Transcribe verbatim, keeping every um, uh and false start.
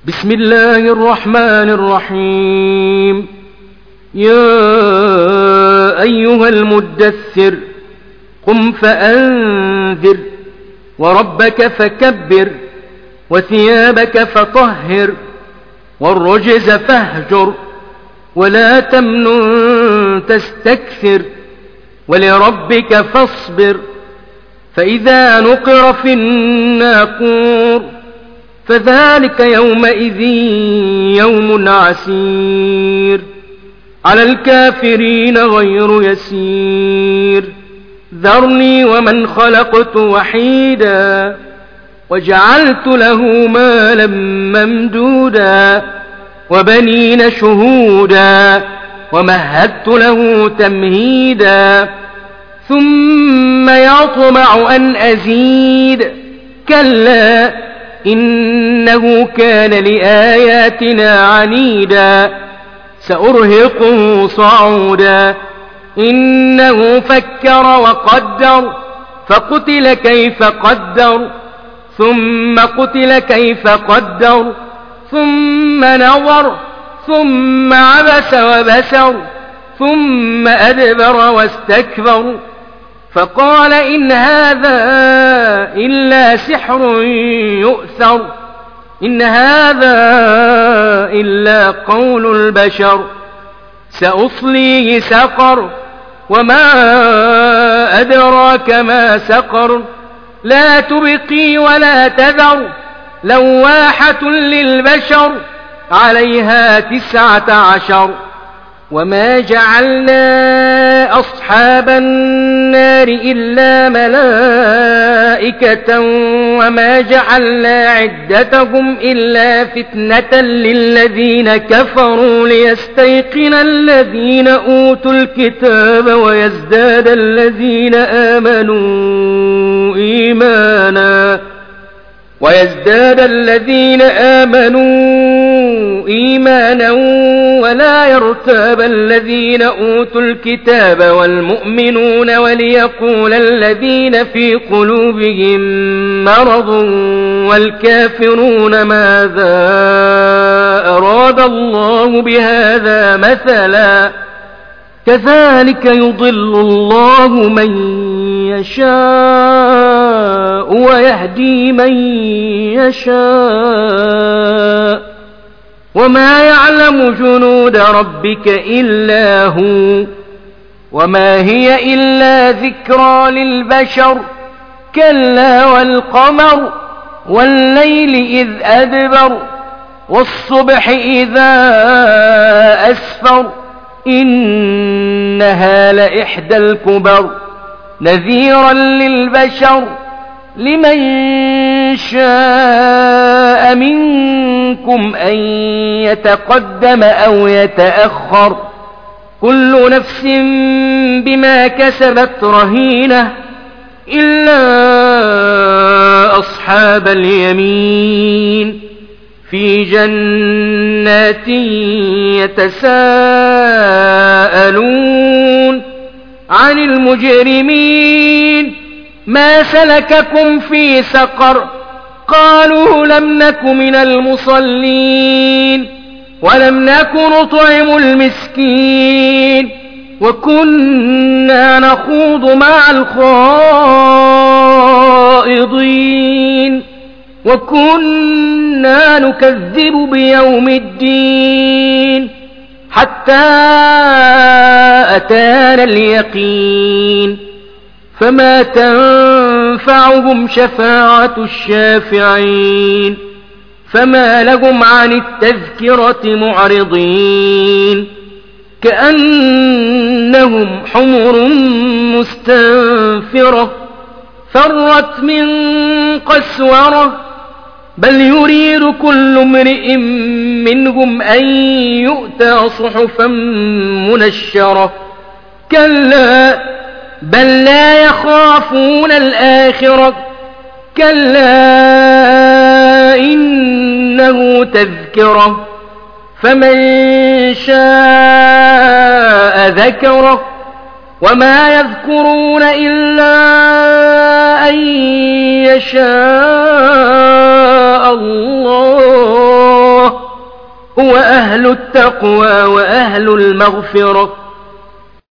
بسم الله الرحمن الرحيم. يا أيها المدثر قم فأنذر وربك فكبر وثيابك فطهر والرجز فاهجر ولا تمنن تستكثر ولربك فاصبر. فإذا نقر في الناقور فذلك يومئذ يوم عسير على الكافرين غير يسير. ذرني ومن خلقت وحيدا وجعلت له مالا ممدودا وبنين شهودا ومهدت له تمهيدا ثم يطمع أن أزيد كلا إنه كان لآياتنا عنيدا سأرهقه صعودا. إنه فكر وقدر فقتل كيف قدر ثم قتل كيف قدر ثم نظر ثم عبس وبسر ثم أدبر واستكبر فقال إن هذا إلا سحر يؤثر إن هذا إلا قول البشر. سأصليه سقر وما أدراك ما سقر لا تبقي ولا تذر لواحة للبشر عليها تسعة عشر. وما جعلنا أصحاب النار إلا ملائكة وما جعلنا عدتهم إلا فتنة للذين كفروا ليستيقن الذين أوتوا الكتاب ويزداد الذين آمنوا إيمانا ويزداد الذين آمنوا إيمانا ولا يرتاب الذين أوتوا الكتاب والمؤمنون وليقول الذين في قلوبهم مرض والكافرون ماذا أراد الله بهذا مثلا كذلك يضل الله من يشاء ويهدي من يشاء وما يعلم جنود ربك إلا هو. وما هي إلا ذكرى للبشر كلا والقمر والليل إذ أدبر والصبح إذا أسفر إنها لإحدى الكبر نذيرا للبشر لمن شاء منكم أن يتقدم أو يتأخر كل نفس بما كسبت رهينة إلا أصحاب اليمين في جنات يتساءلون عن المجرمين ما سلككم في سقر قالوا لم نك من المصلين ولم نك نطعم المسكين وكنا نخوض مع الخائضين وكنا نكذب بيوم الدين حتى أتانا اليقين فما تنفعهم شفاعة الشافعين فما لهم عن التذكرة معرضين كأنهم حمر مستنفرة فرت من قسورة بل يريد كل امرئ منهم أن يؤتى صحفا منشرة كلا بل لا يخافون الآخرة كلا إنه تذكرة فمن شاء ذكره وما يذكرون إلا أن يشاء الله هو أهل التقوى وأهل المغفرة